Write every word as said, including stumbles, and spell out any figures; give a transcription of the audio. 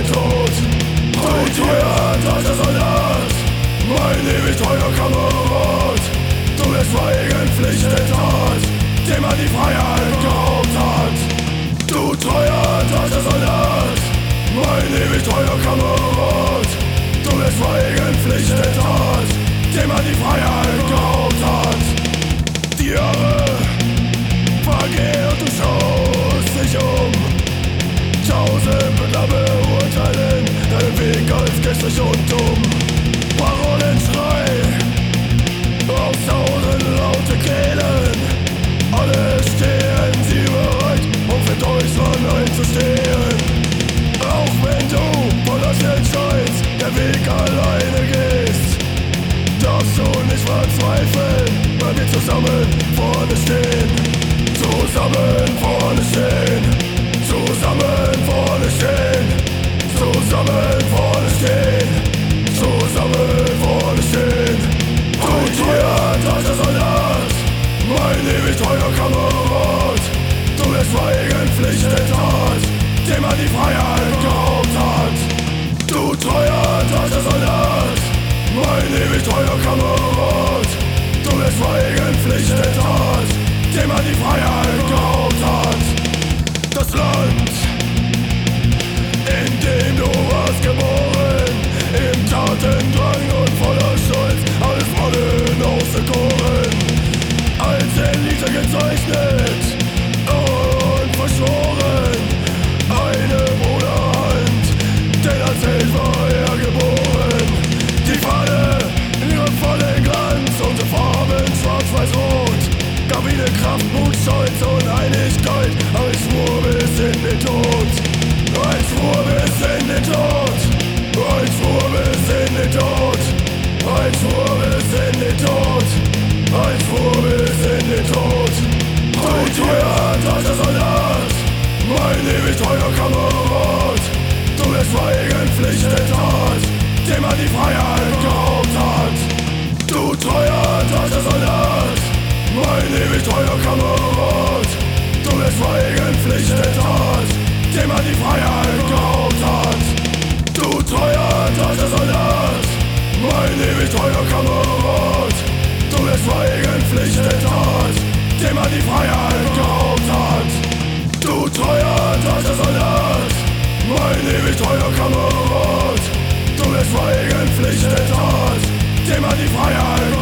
Tod. Du treuer deutscher Soldat, mein ewig treuer Kamerad, du bist schweigen Pflicht der Tat, dem man die Freiheit geraubt hat. Du treuer deutscher Soldat, mein ewig treuer Kamerad, du bist schweigen Pflicht der Tat, dem man die Freiheit geraubt hat. Die Jahre vergehen und du schaust dich um. Tausend Bündler beurteilen deinen Weg als gestrig und dumm. Parolenschrei aus tausend laute Kehlen, alle stehen sie bereit, um für Deutschland einzustehen. Auch wenn du von euch entscheidest, der Weg alleine gehst, darfst du nicht verzweifeln, weil wir zusammen vorne stehen. Zusammen vorne stehen. Zusammen vorne stehen, zusammen vorne stehen, zusammen vorne stehen. Du treuer deutscher Soldat, mein ewig treuer Kamerad, du bist schweigen Pflicht der Tat, dem man die Freiheit geraubt hat. Du treuer deutscher Soldat, mein ewig treuer Kamerad, du bist schweigen Pflicht der Tat, dem man die Freiheit geraubt hat. Das Land, in dem du warst geboren, im Tatendrang und voller Stolz, alles Rollen auserkoren, als Elite gezeichnet und verschworen, eine Bruderhand, denn als Held war er geboren. Die Fahne in ihrem vollen Glanz, unsere Farben schwarz-weiß-rot, gab ihnen Kraft, Mut, Stolz und Einigkeit, als schwur bis in den Tod, als schwur bis in den Tod, als schwur bis in den Tod, als schwur bis in den Tod, als schwur bis in den Tod. Du treuer deutscher Soldat, mein ewig treuer Kamerad, du bist schweigen Pflicht der Tat, dem man die Freiheit geraubt hat. Du treuer deutscher Soldat, mein ewig treuer Kamerad, du bist schweigen Pflicht der Tat, dem man die Freiheit geraubt hat. Du treuer deutscher Soldat, mein ewig treuer Kamerad, du bist schweigen Pflicht der Tat, dem man die Freiheit geraubt hat. Du treuer deutscher Soldat, mein ewig treuer Kamerad, du bist schweigen Pflicht der Tat, dem man die Freiheit